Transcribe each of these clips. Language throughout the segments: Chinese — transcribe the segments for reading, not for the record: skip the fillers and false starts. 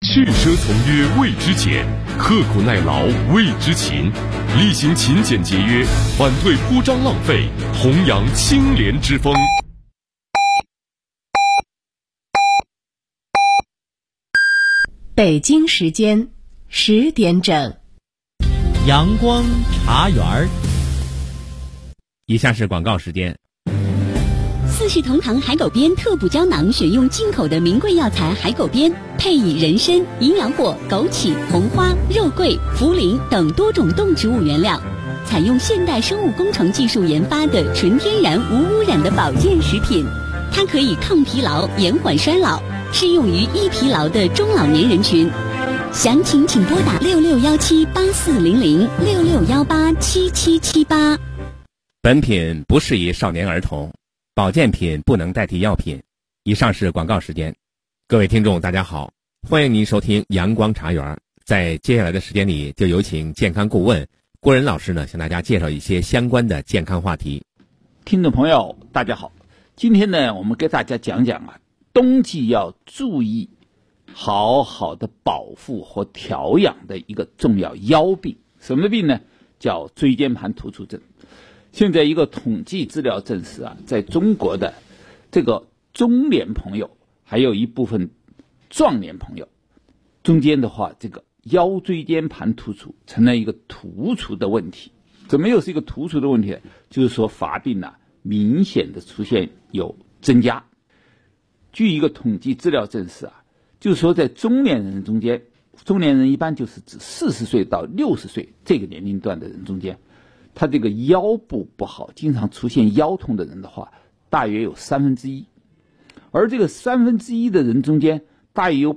去奢从约谓之俭，刻苦耐劳谓之勤，力行勤俭节约，反对铺张浪费，弘扬清廉之风。 北京时间10点整， 阳光茶园儿。以下是广告时间。 四世同堂海狗鞭特补胶囊，选用进口的名贵药材海狗鞭，配以人参、营养果、枸杞、红花、肉桂、茯苓等多种动植物原料，采用现代生物工程技术研发的纯天然无污染的保健食品。它可以抗疲劳、延缓衰老，适用于易疲劳的中老年人群。详情请拨打6617840066187778。 本品不适宜少年儿童，保健品不能代替药品。以上是广告时间。各位听众大家好，欢迎您收听阳光茶园。在接下来的时间里，就有请健康顾问郭仁老师呢，向大家介绍一些相关的健康话题。 听众朋友大家好，今天呢，我们给大家讲讲冬季要注意好好的保护和调养的一个重要腰病。什么病呢？叫椎间盘突出症。现在一个统计资料证实在中国的这个中年朋友还有一部分壮年朋友中间的话，这个腰椎间盘突出成了一个突出的问题。怎么又是一个突出的问题呢？就是说发病明显的出现有增加。据一个统计资料证实就是说在中年人中间，中年人一般就是指40岁到60岁这个年龄段的人中间，他这个腰部不好，经常出现腰痛的人的话，大约有1/3。而这个1/3的人中间，大约有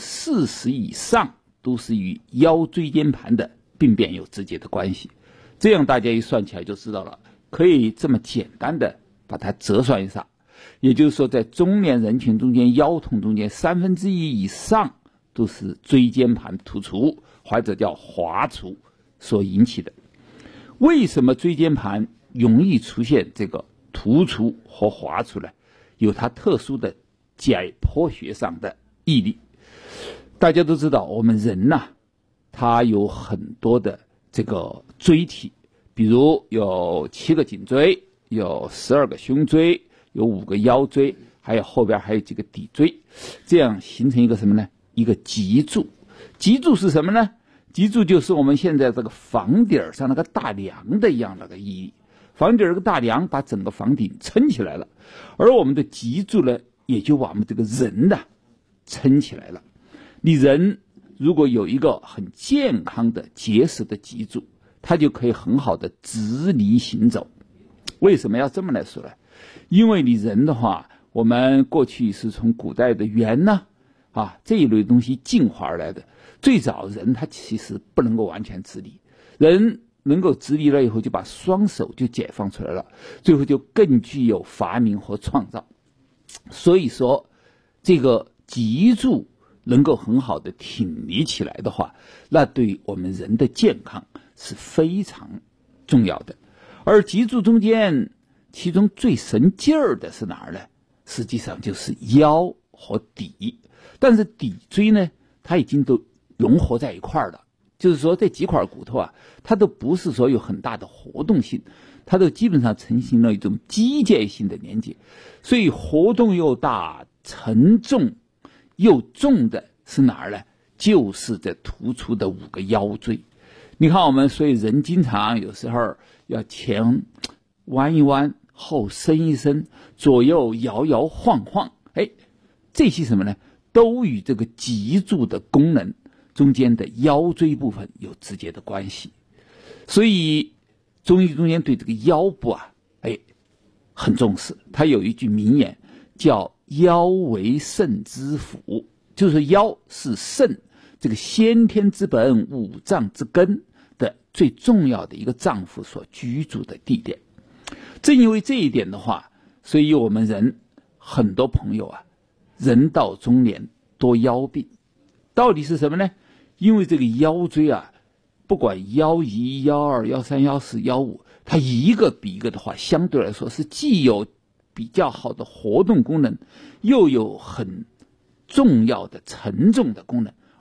40%以上都是与腰椎间盘的病变有直接的关系。这样大家一算起来就知道了，可以这么简单的把它折算一下。也就是说，在中年人群中间，腰痛中间1/3以上都是椎间盘突出或者叫滑出所引起的。为什么椎间盘容易出现这个突出和滑出呢？有它特殊的解剖学上的意义。大家都知道，我们人它有很多的这个椎体，比如有7个颈椎，有12个胸椎，有5个腰椎，还有后边还有几个骶椎，这样形成一个什么呢？一个脊柱。脊柱是什么呢？脊柱就是我们现在这个房顶上那个大梁的一样那个意义。房顶这个大梁把整个房顶撑起来了，而我们的脊柱呢，也就把我们这个人撑起来了。你人如果有一个很健康的结实的脊柱，它就可以很好的直立行走。为什么要这么来说呢？因为你人的话，我们过去是从古代的猿这一类东西进化而来的。最早人他其实不能够完全直立，人能够直立了以后，就把双手就解放出来了，最后就更具有发明和创造。所以说这个脊柱能够很好的挺立起来的话，那对我们人的健康是非常重要的。而脊柱中间其中最神劲儿的是哪儿呢？实际上就是腰和骶。但是骶椎呢，它已经都融合在一块儿了。就是说这几块骨头它都不是说有很大的活动性，它都基本上成型了一种机械性的连接。所以活动又大、沉重又重的是哪儿呢？就是这突出的5个腰椎。你看我们所以人经常有时候要前弯一弯，后伸一伸，左右摇摇晃晃，这些什么呢？都与这个脊柱的功能中间的腰椎部分有直接的关系。所以中医中间对这个腰部很重视。它有一句名言叫腰为肾之府，就是说腰是肾这个先天之本、五脏之根的最重要的一个脏腑所居住的地点。正因为这一点的话，所以我们人很多朋友人到中年多腰病。到底是什么呢？因为这个腰椎不管腰1、腰2、腰3、腰4、腰5，它一个比一个的话，相对来说是既有比较好的活动功能，又有很重要的沉重的功能，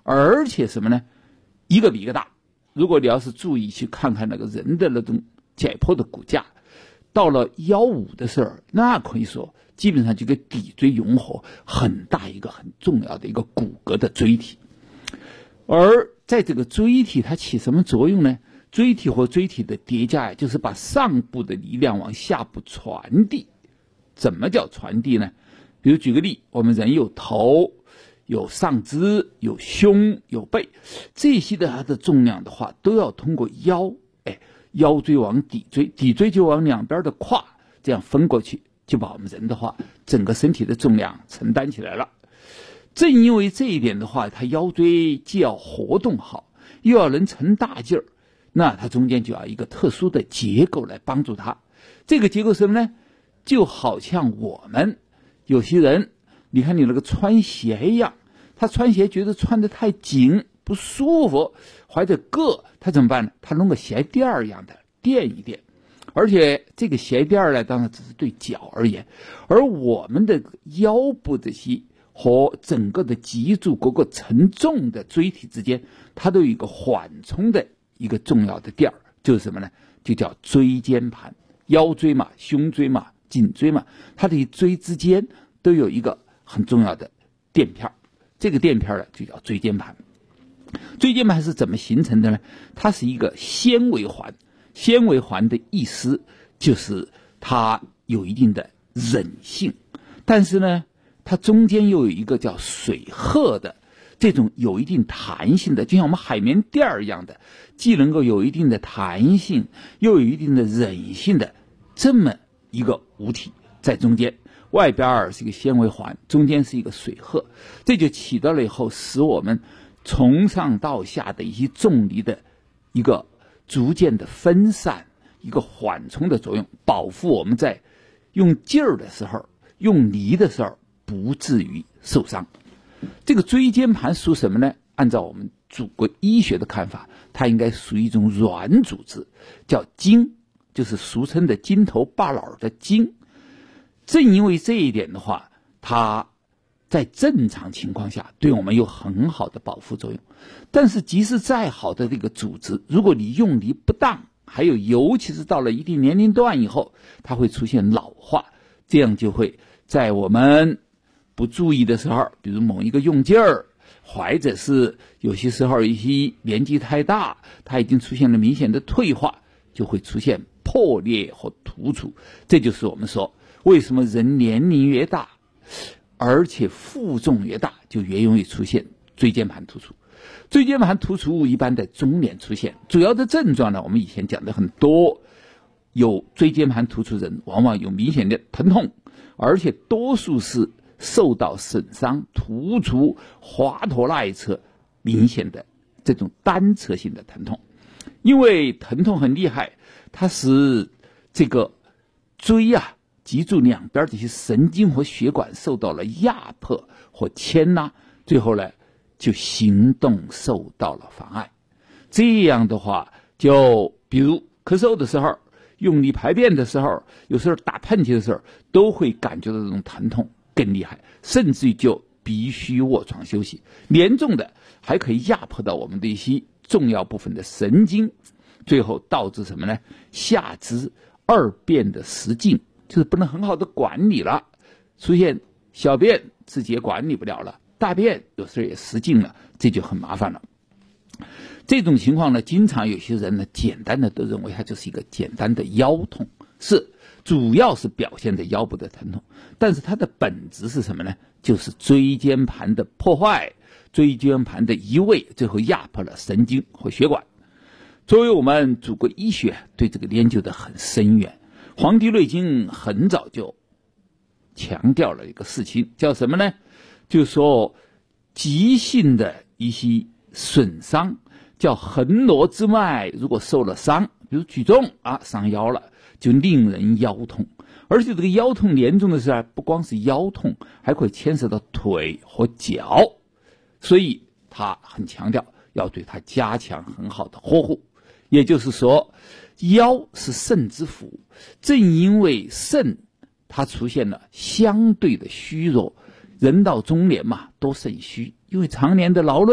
而且什么呢？一个比一个大。如果你要是注意去看看那个人的那种解剖的骨架，到了1.5的时候，那可以说基本上就跟骶椎融合，很大一个很重要的一个骨骼的椎体。而在这个椎体它起什么作用呢？椎体和椎体的叠加就是把上部的力量往下部传递。怎么叫传递呢？比如举个例，我们人有头，有上肢，有胸，有背，这些的它的重量的话都要通过腰，腰椎往骶椎，骶椎就往两边的胯，这样分过去，就把我们人的话整个身体的重量承担起来了。正因为这一点的话，它腰椎既要活动好，又要能承大劲儿，那它中间就要一个特殊的结构来帮助它。这个结构是什么呢？就好像我们有些人，你看你那个穿鞋一样，他穿鞋觉得穿得太紧不舒服，或者硌，他怎么办呢？他弄个鞋垫儿一样的垫一垫。而且这个鞋垫儿呢，当然只是对脚而言，而我们的腰部这些和整个的脊柱各个承重的椎体之间，它都有一个缓冲的一个重要的垫儿，就是什么呢？就叫椎间盘。腰椎嘛，胸椎嘛，颈椎嘛，它的椎之间都有一个很重要的垫片，这个垫片呢就叫椎间盘。椎间盘是怎么形成的呢？它是一个纤维环，纤维环的意思就是它有一定的韧性，但是呢它中间又有一个叫水褐的这种有一定弹性的，就像我们海绵垫一样的，既能够有一定的弹性又有一定的韧性的这么一个物体在中间，外边是一个纤维环，中间是一个水褐，这就起到了以后使我们从上到下的一些重力的一个逐渐的分散，一个缓冲的作用，保护我们在用劲儿的时候用力的时候不至于受伤。这个椎间盘属什么呢？按照我们祖国医学的看法，它应该属于一种软组织，叫筋，就是俗称的筋头巴脑的筋。正因为这一点的话，它在正常情况下对我们有很好的保护作用。但是即使再好的这个组织，如果你用力不当，还有尤其是到了一定年龄段以后，它会出现老化，这样就会在我们不注意的时候，比如某一个用劲儿，或者是有些时候一些年纪太大，它已经出现了明显的退化，就会出现破裂和突出。这就是我们说为什么人年龄越大，而且负重越大，就越容易出现椎间盘突出。椎间盘突出一般在中年出现，主要的症状呢，我们以前讲的很多，有椎间盘突出人往往有明显的疼痛，而且多数是受到损伤、突出、滑脱那一侧明显的这种单侧性的疼痛。因为疼痛很厉害，它使这个椎脊柱两边这些神经和血管受到了压迫或牵拉，最后呢就行动受到了妨碍。这样的话，就比如咳嗽的时候，用力排便的时候，有时候打喷嚏的时候，都会感觉到这种疼痛更厉害，甚至于就必须卧床休息。严重的还可以压迫到我们的一些重要部分的神经，最后导致什么呢？下肢二便的失禁，就是不能很好的管理了，出现小便自己也管理不了了，大便有时候也失禁了，这就很麻烦了。这种情况呢，经常有些人呢，简单的都认为它就是一个简单的腰痛，是主要是表现在腰部的疼痛，但是它的本质是什么呢？就是椎间盘的破坏，椎间盘的移位，最后压迫了神经和血管。作为我们祖国医学对这个研究的很深远，《黄帝内经》很早就强调了一个事情，叫什么呢？就是说急性的一些损伤，叫横络之脉如果受了伤，比如举重伤腰了，就令人腰痛。而且这个腰痛严重的时候，不光是腰痛，还会牵涉到腿和脚，所以他很强调要对它加强很好的呵护。也就是说，腰是肾之府，正因为肾它出现了相对的虚弱，人到中年嘛，多肾虚，因为常年的劳累，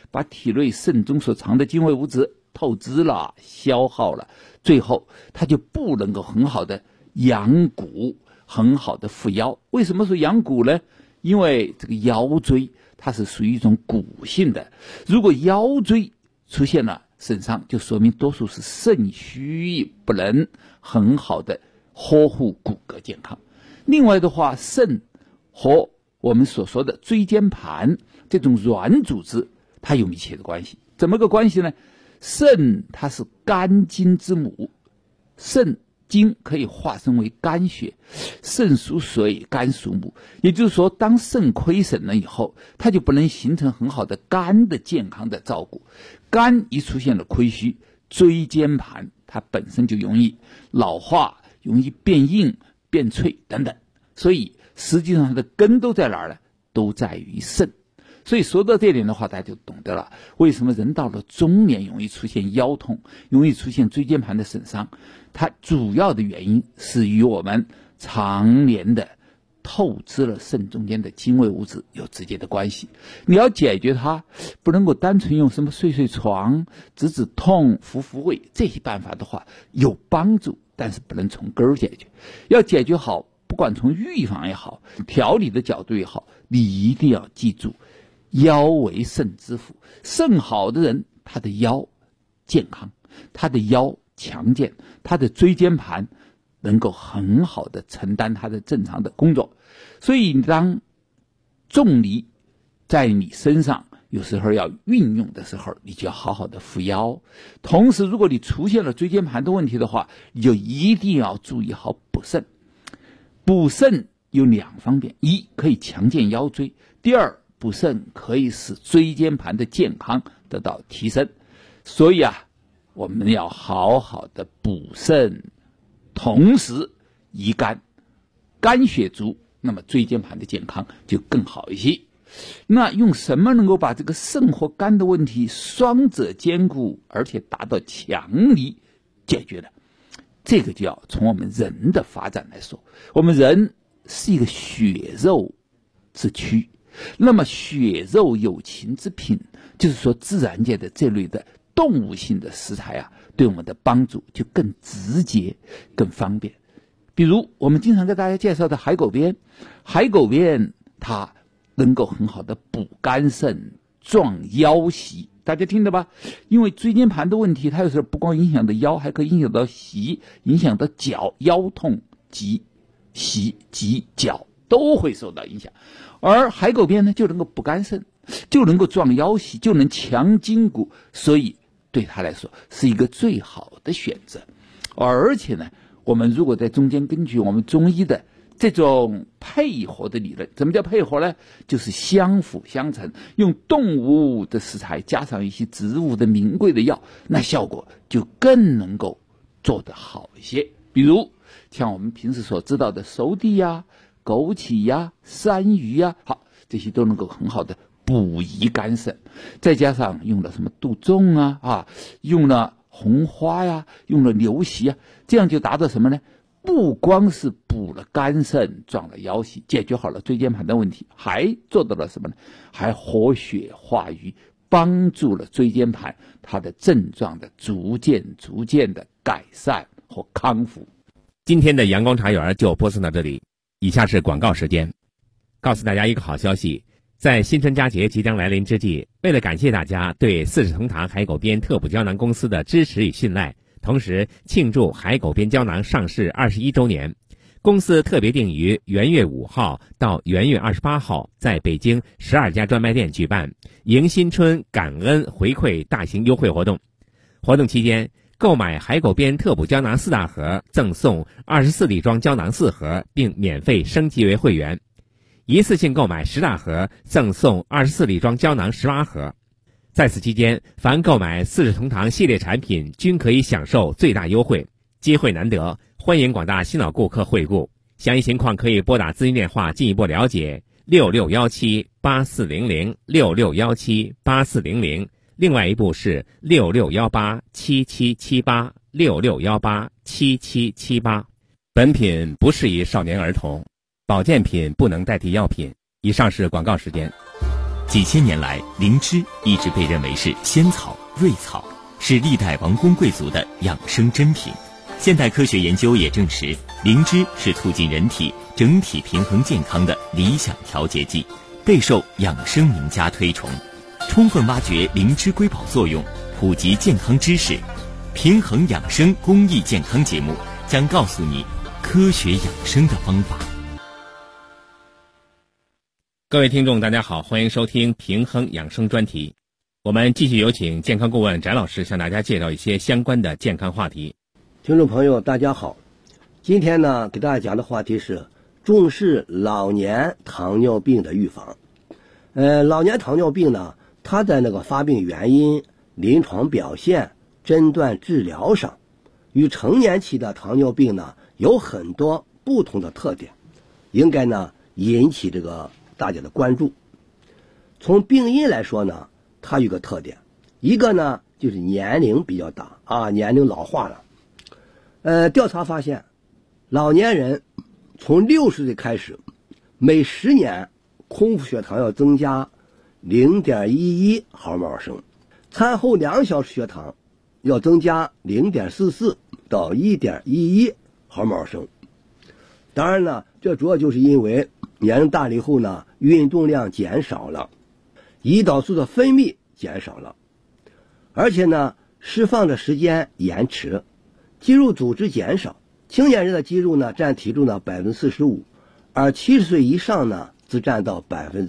把体内肾中所藏的精微物质透支了、消耗了，最后它就不能够很好的养骨，很好的复腰。为什么说养骨呢？因为这个腰椎它是属于一种骨性的，如果腰椎出现了损伤，就说明多数是肾虚，不能很好的呵护骨骼健康。另外的话，肾和我们所说的椎间盘这种软组织它有密切的关系。怎么个关系呢？肾它是肝经之母，肾经可以化生为肝血，肾属水，肝属母，也就是说当肾亏损了以后，它就不能形成很好的肝的健康的照顾。肝一出现了亏虚，椎间盘它本身就容易老化，容易变硬变脆等等，所以实际上它的根都在哪儿呢？都在于肾。所以说到这点的话，大家就懂得了为什么人到了中年容易出现腰痛，容易出现椎间盘的损伤。它主要的原因是与我们常年的透支了肾中间的精微物质有直接的关系。你要解决它，不能够单纯用什么睡睡床、止止痛、扶胃这些办法的话有帮助，但是不能从根儿解决。要解决好，不管从预防也好，调理的角度也好，你一定要记住，腰为肾之府。肾好的人，他的腰健康，他的腰强健，他的椎间盘能够很好的承担他的正常的工作。所以当重力在你身上有时候要运用的时候，你就要好好的扶腰。同时如果你出现了椎间盘的问题的话，你就一定要注意好补肾。补肾有两方面，一可以强健腰椎，第二补肾可以使椎间盘的健康得到提升。所以啊，我们要好好的补肾，同时益肝，肝血足，那么椎间盘的健康就更好一些。那用什么能够把这个肾和肝的问题双者兼顾，而且达到强力解决呢？这个就要从我们人的发展来说。我们人是一个血肉之躯，那么血肉有情之品，就是说自然界的这类的动物性的食材啊，对我们的帮助就更直接更方便。比如我们经常给大家介绍的海狗鞭，海狗鞭它能够很好的补肝肾、壮腰膝，大家听的吧？因为椎间盘的问题，它有时候不光影响到腰，还可以影响到膝，影响到脚，腰痛及膝及脚都会受到影响。而海狗鞭呢，就能够补肝肾，就能够壮腰膝，就能强筋骨，所以对他来说是一个最好的选择。而且呢，我们如果在中间根据我们中医的这种配合的理论，怎么叫配合呢？就是相辅相成，用动物的食材加上一些植物的名贵的药，那效果就更能够做得好一些。比如像我们平时所知道的熟地呀、枸杞呀、山芋呀，好，这些都能够很好的补益肝肾。再加上用了什么杜仲啊，用了红花呀，用了牛膝啊，这样就达到什么呢？不光是补了肝肾、壮了腰膝，解决好了椎间盘的问题，还做到了什么呢？还活血化瘀，帮助了椎间盘它的症状的逐渐的改善和康复。 今天的阳光茶园就播送到这里，以下是广告时间。告诉大家一个好消息，在新春佳节即将来临之际，为了感谢大家对四世同堂海狗鞭特补胶囊公司的支持与信赖，同时庆祝海狗鞭胶囊上市21周年，公司特别定于元月5号到元月28号在北京12家专卖店举办迎新春感恩回馈大型优惠活动。活动期间，购买海狗鞭特补胶囊4大盒赠送24粒装胶囊4盒，并免费升级为会员；一次性购买10大盒赠送24粒装胶囊18盒。在此期间，凡购买四世同堂系列产品均可以享受最大优惠，机会难得，欢迎广大新老顾客惠顾。详细情况可以拨打咨询电话进一步了解，66178400 66178400，另外一部是66187778 66187778。本品不适宜少年儿童，保健品不能代替药品。以上是广告时间。 几千年来，灵芝一直被认为是仙草、瑞草，是历代王公贵族的养生珍品。现代科学研究也证实，灵芝是促进人体整体平衡健康的理想调节剂，备受养生名家推崇。充分挖掘灵芝瑰宝作用，普及健康知识，平衡养生公益健康节目将告诉你科学养生的方法。 各位听众大家好，欢迎收听平衡养生专题。我们继续有请健康顾问翟老师向大家介绍一些相关的健康话题。 听众朋友大家好，今天呢给大家讲的话题是重视老年糖尿病的预防。老年糖尿病呢，它在那个发病原因、临床表现、诊断治疗上，与成年期的糖尿病呢有很多不同的特点，应该呢引起这个大家的关注。从病因来说呢，它有个特点，一个呢就是年龄比较大啊，年龄老化了。调查发现，老年人从60岁开始，每10年空腹血糖要增加 0.11 毫摩尔升，餐后2小时血糖要增加 0.44 到 1.11 毫摩尔升。当然呢，这主要就是因为年龄大了以后呢，运动量减少了，胰岛素的分泌减少了，而且呢释放的时间延迟，肌肉组织减少。青年人的肌肉呢占体重的 45%， 而70岁以上呢则占到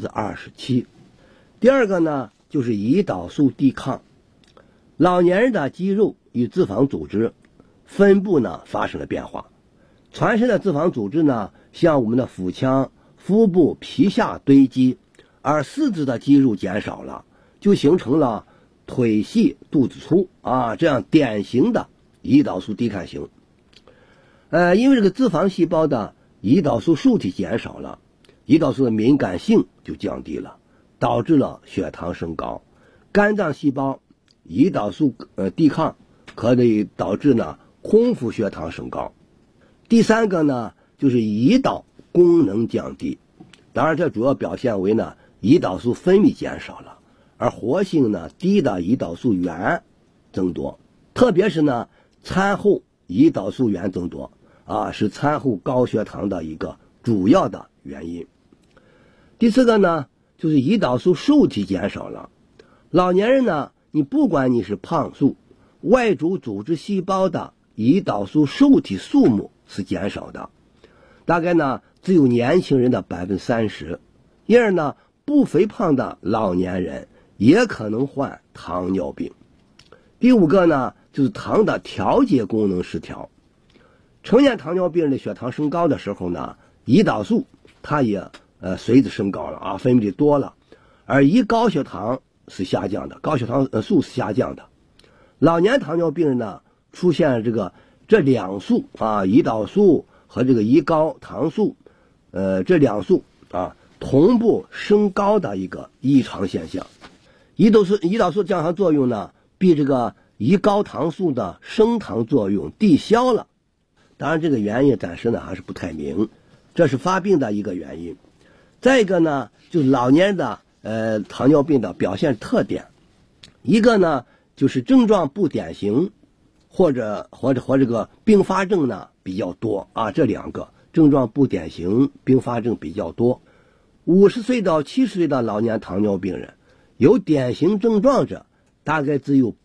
27%。 第二个呢就是胰岛素抵抗。老年人的肌肉与脂肪组织分布呢发生了变化，全身的脂肪组织呢向我们的腹腔、腹部、皮下堆积，而四肢的肌肉减少了，就形成了腿细肚子粗啊，这样典型的胰岛素低抗型。因为这个脂肪细胞的胰岛素受体减少了，胰岛素的敏感性就降低了，导致了血糖升高。肝脏细胞胰岛素抵抗可以导致呢空腹血糖升高。第三个呢就是胰岛功能降低，当然这主要表现为呢胰岛素分泌减少了，而活性呢低的胰岛素原增多，特别是呢餐后胰岛素原增多啊，是餐后高血糖的一个主要的原因。第四个呢就是胰岛素受体减少了。老年人呢，你不管你是胖素，外周组织细胞的胰岛素受体数目是减少的，大概呢只有年轻人的 30%。 因而呢不肥胖的老年人也可能患糖尿病。第五个呢就是糖的调节功能失调。成年糖尿病人的血糖升高的时候呢，胰岛素它也随之升高了啊，分泌的多了，而胰高血糖是下降的，高血糖素是下降的。老年糖尿病人呢出现这两素啊，胰岛素和这个胰高糖素这两素啊同步升高的一个异常现象。胰岛素降糖作用呢比这个胰高糖素的升糖作用抵消了，当然这个原因暂时呢还是不太明，这是发病的一个原因。再一个呢就是老年人的糖尿病的表现特点，一个呢就是症状不典型，或者这个并发症呢比较多啊，这两个症状不典型，并发症比较多。50岁到70岁的老年糖尿病人有典型症状者大概只有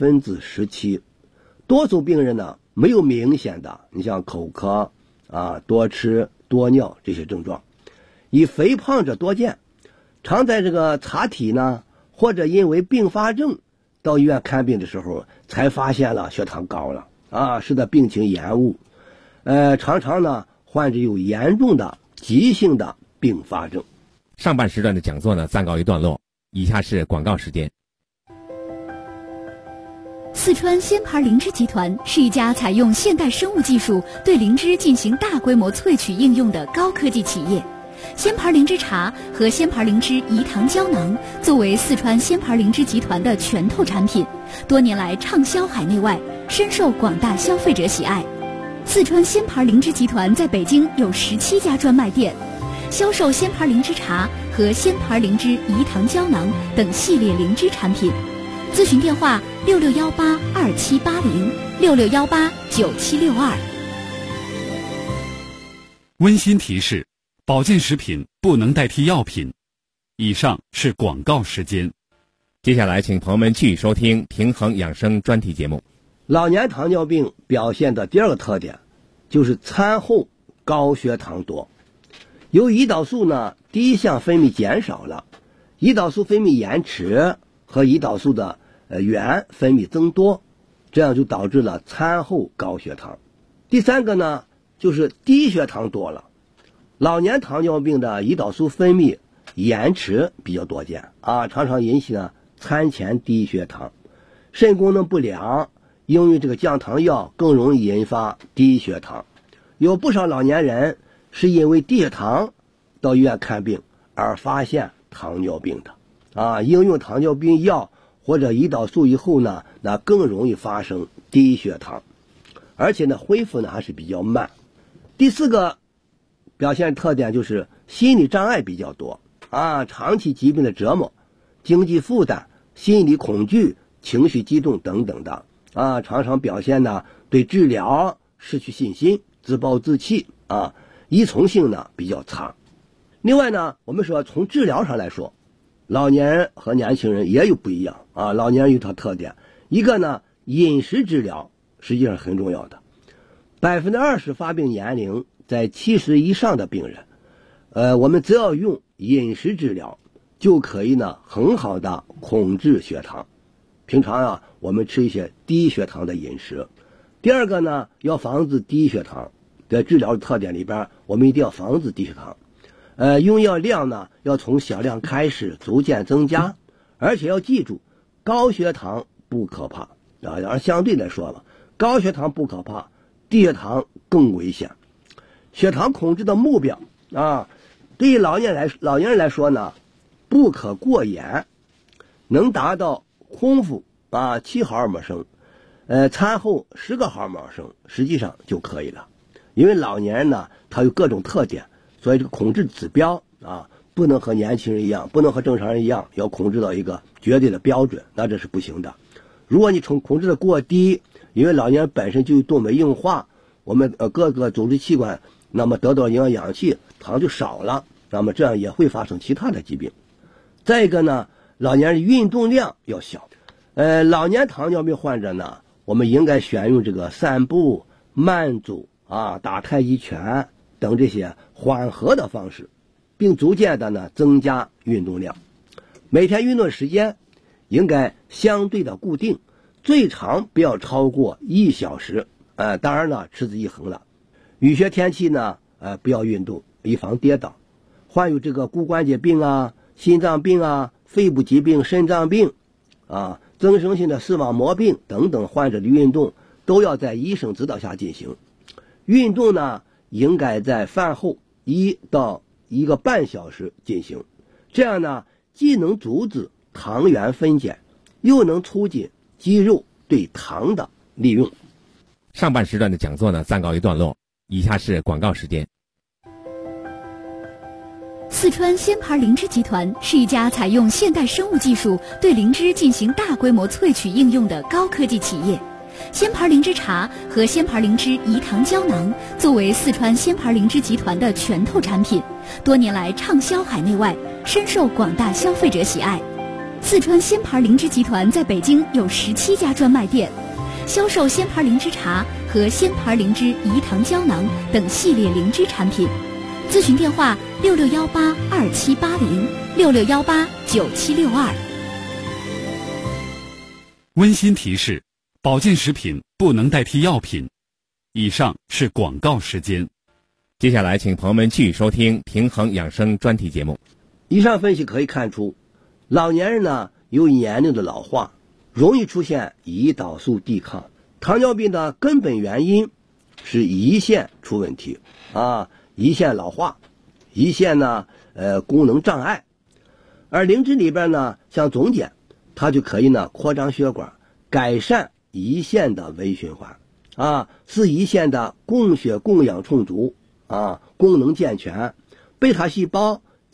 17%， 多数病人呢没有明显的，你像口渴啊、多吃多尿这些症状。以肥胖者多见，常在这个查体呢或者因为并发症到医院看病的时候才发现了血糖高了啊，使得病情延误。常常呢患者有严重的急性的并发症。 上半时段的讲座呢暂告一段落，以下是广告时间。 四川仙牌灵芝集团是一家采用现代生物技术对灵芝进行大规模萃取应用的高科技企业。仙牌灵芝茶和仙牌灵芝饴糖胶囊作为四川仙牌灵芝集团的拳头产品，多年来畅销海内外，深受广大消费者喜爱。四川仙牌灵芝集团在北京有17家专卖店，销售仙牌灵芝茶和鲜牌灵芝饴糖胶囊等系列灵芝产品。咨询电话6618278066189762。 温馨提示：保健食品不能代替药品。以上是广告时间。 接下来，请朋友们继续收听平衡养生专题节目。 老年糖尿病表现的第二个特点就是餐后高血糖多。由于胰岛素呢第一项分泌减少了，胰岛素分泌延迟和胰岛素的原分泌增多，这样就导致了餐后高血糖。第三个呢就是低血糖多了。老年糖尿病的胰岛素分泌延迟比较多见常常引起呢餐前低血糖。肾功能不良，因为这个降糖药更容易引发低血糖。有不少老年人是因为低血糖到医院看病而发现糖尿病的应用糖尿病药或者胰岛素以后呢，那更容易发生低血糖，而且呢恢复呢还是比较慢。第四个表现特点就是心理障碍比较多长期疾病的折磨、经济负担、心理恐惧、情绪激动等等的常常表现呢对治疗失去信心、自暴自弃依从性呢比较差。另外呢，我们说从治疗上来说，老年人和年轻人也有不一样老年人有它特点，一个呢饮食治疗实际上很重要的。20%发病年龄在70以上的病人我们只要用饮食治疗就可以呢很好的控制血糖。平常我们吃一些低血糖的饮食。第二个呢，要防止低血糖，在治疗的特点里边，我们一定要防止低血糖。用药量呢要从小量开始，逐渐增加，而且要记住，高血糖不可怕而相对来说吧，高血糖不可怕，低血糖更危险。血糖控制的目标对于老年人来说呢，不可过严，能达到空腹7毫尔每升，餐后10个毫尔每升，实际上就可以了。因为老年人呢，他有各种特点，所以这个控制指标不能和年轻人一样，不能和正常人一样，要控制到一个绝对的标准，那这是不行的。如果你控制的过低，因为老年人本身就有动脉硬化，我们各个组织器官那么得到营养氧气，糖就少了，那么这样也会发生其他的疾病。再一个呢，老年人运动量要小。老年糖尿病患者呢，我们应该选用这个散步、慢走打太极拳等这些缓和的方式，并逐渐的呢增加运动量。每天运动时间应该相对的固定，最长不要超过1小时。当然了，持之以恒了。雨雪天气呢，不要运动，以防跌倒。患有这个骨关节病心脏病肺部疾病、肾脏病增生性的视网膜病等等患者的运动都要在医生指导下进行。运动呢，应该在饭后1到1个半小时进行，这样呢，既能阻止糖原分解，又能促进肌肉对糖的利用。 上半时段的讲座呢暂告一段落，以下是广告时间。 四川鲜牌灵芝集团是一家采用现代生物技术对灵芝进行大规模萃取应用的高科技企业。鲜牌灵芝茶和鲜牌灵芝饴糖胶囊作为四川鲜牌灵芝集团的拳头产品，多年来畅销海内外，深受广大消费者喜爱。四川鲜牌灵芝集团在北京有17家专卖店，销售鲜牌灵芝茶和鲜牌灵芝饴糖胶囊等系列灵芝产品。咨询电话6618278066189762。 温馨提示：保健食品不能代替药品。以上是广告时间。 接下来，请朋友们继续收听平衡养生专题节目。 以上分析可以看出，老年人呢，由于年龄的老化，容易出现胰岛素抵抗。糖尿病的根本原因是胰腺出问题胰腺老化，胰腺呢功能障碍。而灵芝里边呢，像总碱，它就可以呢扩张血管，改善胰腺的微循环使胰腺的供血供氧充足功能健全，贝塔细胞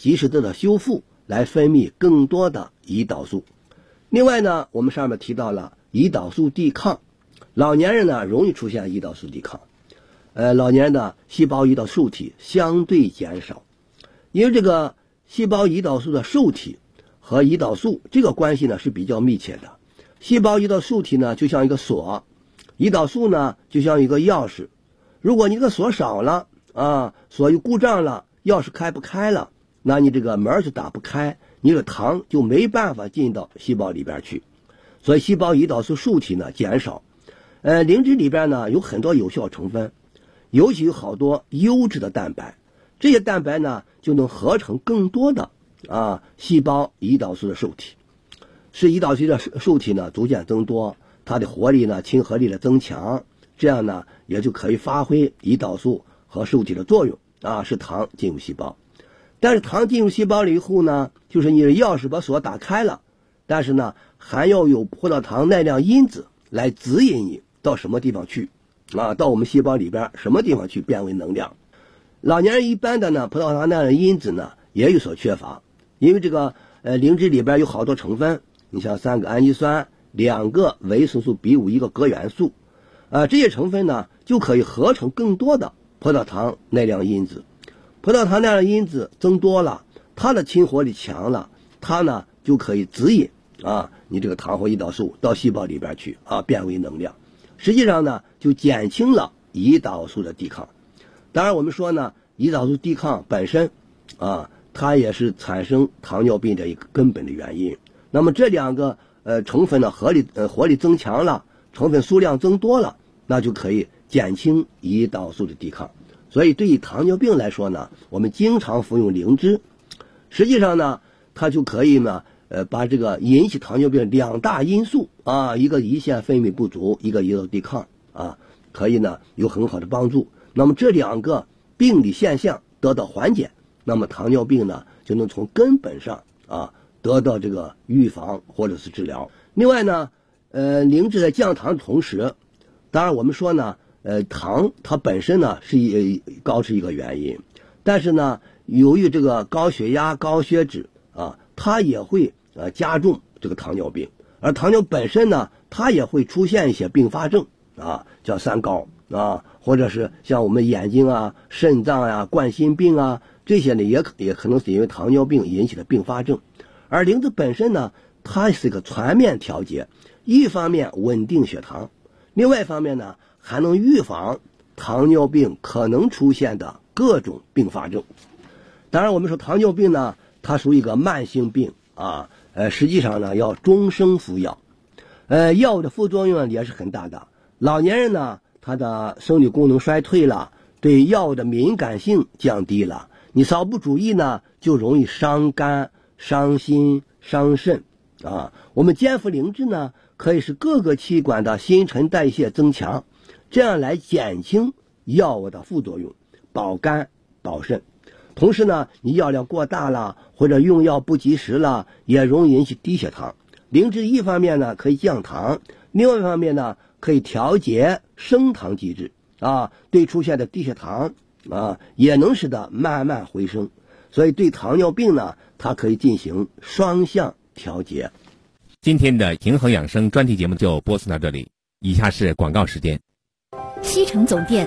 及时的修复，来分泌更多的胰岛素。另外呢，我们上面提到了胰岛素抵抗，老年人呢容易出现胰岛素抵抗，老年人的细胞胰岛受体相对减少，因为这个细胞胰岛素的受体和胰岛素这个关系呢是比较密切的。细胞胰岛受体呢就像一个锁，胰岛素呢就像一个钥匙。如果你这个锁少了啊，锁有故障了，钥匙开不开了，那你这个门就打不开，你的糖就没办法进到细胞里边去。所以细胞胰岛素受体呢减少。灵芝里边呢有很多有效成分，尤其有好多优质的蛋白，这些蛋白呢就能合成更多的细胞胰岛素的受体，使胰岛素的受体呢逐渐增多，它的活力呢亲和力的增强，这样呢也就可以发挥胰岛素和受体的作用使糖进入细胞。但是糖进入细胞了以后呢，就是你的钥匙把锁打开了，但是呢还要有葡萄糖耐量因子来指引你到什么地方去到我们细胞里边什么地方去变为能量。老年人一般的呢葡萄糖耐量因子呢也有所缺乏，因为这个灵芝里边有好多成分，你像3个氨基酸、2个维生素 B5、1个铬元素这些成分呢就可以合成更多的葡萄糖耐量因子。葡萄糖耐量因子增多了，它的亲活力强了，它呢就可以指引你这个糖或胰岛素到细胞里边去变为能量，实际上呢就减轻了胰岛素的抵抗。当然我们说呢，胰岛素抵抗本身它也是产生糖尿病的一个根本的原因。那么这两个成分呢活力增强了，成分数量增多了，那就可以减轻胰岛素的抵抗。所以对于糖尿病来说呢，我们经常服用灵芝，实际上呢它就可以呢把这个引起糖尿病2大因素一个胰腺分泌不足，一个胰岛素抵抗可以呢有很好的帮助。那么这2个病理现象得到缓解，那么糖尿病呢就能从根本上得到这个预防或者是治疗。另外呢灵芝在降糖的同时，当然我们说呢糖它本身呢高是一个原因，但是呢由于这个高血压、高血脂它也会加重这个糖尿病。而糖尿本身呢它也会出现一些并发症叫三高或者是像我们眼睛肾脏冠心病这些呢也可能是因为糖尿病引起的并发症。而灵芝本身呢它是一个全面调节，一方面稳定血糖，另外一方面呢还能预防糖尿病可能出现的各种并发症。当然我们说糖尿病呢它属于一个慢性病实际上呢要终生服药，药物的副作用也是很大的。老年人呢他的生理功能衰退了，对药物的敏感性降低了，你稍不注意呢就容易伤肝、伤心、伤肾我们健服灵芝呢可以使各个器官的新陈代谢增强，这样来减轻药物的副作用，保肝保肾。同时呢你药量过大了或者用药不及时了，也容易引起低血糖。灵芝一方面呢可以降糖，另外一方面呢可以调节升糖机制对出现的低血糖也能使得慢慢回升。所以对糖尿病呢它可以进行双向调节。 今天的平衡养生专题节目就播送到这里，以下是广告时间。 西城总店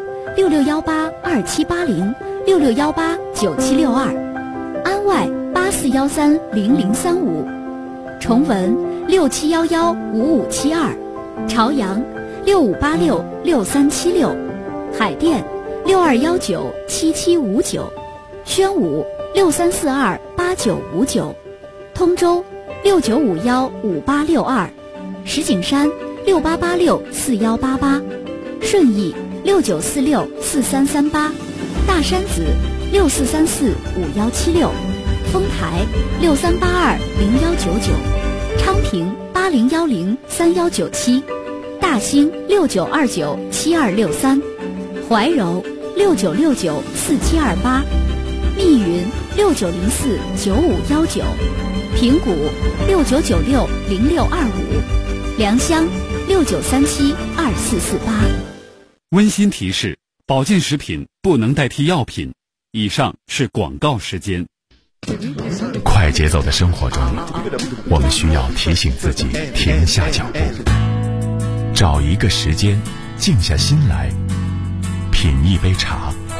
6618278066189762，安外84130035，崇文67115572，朝阳65866376，海淀62197759，宣武63428959，通州69515862，石景山68864188，顺义69464338，大山子64345176，丰台63820199，昌平80103197，大兴69297263，怀柔69694728，密云69049519，平谷69960625，良乡69372448。 温馨提示：保健食品不能代替药品。以上是广告时间。 快节奏的生活中，我们需要提醒自己停下脚步，找一个时间静下心来，品一杯茶，